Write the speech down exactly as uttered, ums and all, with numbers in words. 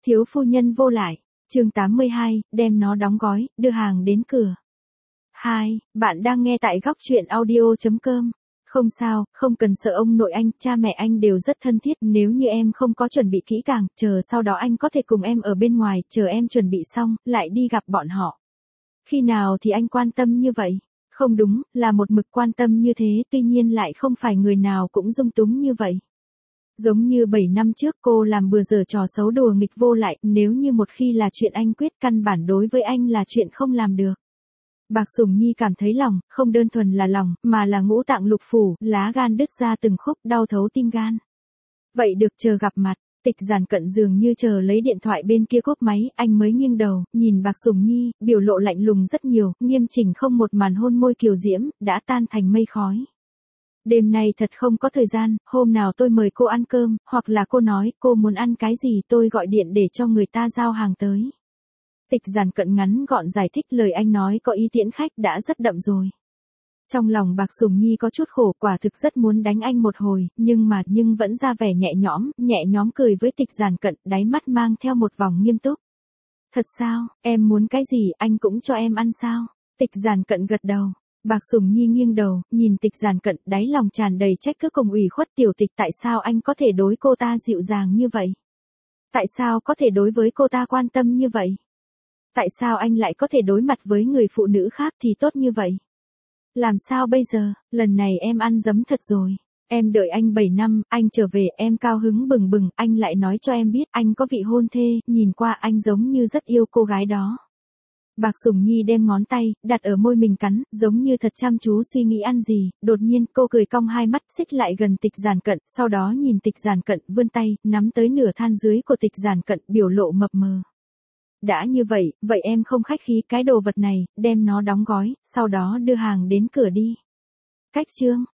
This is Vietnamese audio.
Thiếu phu nhân vô lại, chương tám mươi hai, đem nó đóng gói, đưa hàng đến cửa. hai. Bạn đang nghe tại góc truyện audio chấm com. Không sao, không cần sợ ông nội anh, cha mẹ anh đều rất thân thiết, nếu như em không có chuẩn bị kỹ càng, chờ sau đó anh có thể cùng em ở bên ngoài, chờ em chuẩn bị xong, lại đi gặp bọn họ. Khi nào thì anh quan tâm như vậy? Không đúng, là một mực quan tâm như thế, tuy nhiên lại không phải người nào cũng dung túng như vậy. Giống như bảy năm trước cô làm bừa dở trò xấu đùa nghịch vô lại, nếu như một khi là chuyện anh quyết căn bản đối với anh là chuyện không làm được. Bạc Sùng Nhi cảm thấy lòng, không đơn thuần là lòng, mà là ngũ tạng lục phủ, lá gan đứt ra từng khúc, đau thấu tim gan. Vậy được, chờ gặp mặt. Tịch Giản Cận dường như chờ lấy điện thoại bên kia cúp máy, anh mới nghiêng đầu, nhìn Bạc Sùng Nhi, biểu lộ lạnh lùng rất nhiều, nghiêm chỉnh không một màn hôn môi kiều diễm, đã tan thành mây khói. Đêm nay thật không có thời gian, hôm nào tôi mời cô ăn cơm, hoặc là cô nói cô muốn ăn cái gì tôi gọi điện để cho người ta giao hàng tới. Tịch Giản Cận ngắn gọn giải thích, lời anh nói có ý tiễn khách đã rất đậm rồi. Trong lòng Bạc Sùng Nhi có chút khổ, quả thực rất muốn đánh anh một hồi, nhưng mà nhưng vẫn ra vẻ nhẹ nhõm, nhẹ nhõm cười với Tịch Giản Cận, đáy mắt mang theo một vòng nghiêm túc. Thật sao, em muốn cái gì anh cũng cho em ăn sao? Tịch Giản Cận gật đầu. Bạc Sùng Nhi nghiêng đầu, nhìn Tịch Giản Cận, đáy lòng tràn đầy trách cứ cùng ủy khuất. Tiểu Tịch, tại sao anh có thể đối cô ta dịu dàng như vậy? Tại sao có thể đối với cô ta quan tâm như vậy? Tại sao anh lại có thể đối mặt với người phụ nữ khác thì tốt như vậy? Làm sao bây giờ, lần này em ăn dấm thật rồi. Em đợi anh bảy năm, anh trở về, em cao hứng bừng bừng, anh lại nói cho em biết anh có vị hôn thê, nhìn qua anh giống như rất yêu cô gái đó. Bạc Sùng Nhi đem ngón tay, đặt ở môi mình cắn, giống như thật chăm chú suy nghĩ ăn gì, đột nhiên cô cười cong hai mắt, xích lại gần Tịch Giản Cận, sau đó nhìn Tịch Giản Cận, vươn tay, nắm tới nửa than dưới của Tịch Giản Cận, biểu lộ mập mờ. Đã như vậy, vậy em không khách khí, cái đồ vật này, đem nó đóng gói, sau đó đưa hàng đến cửa đi. Cách chương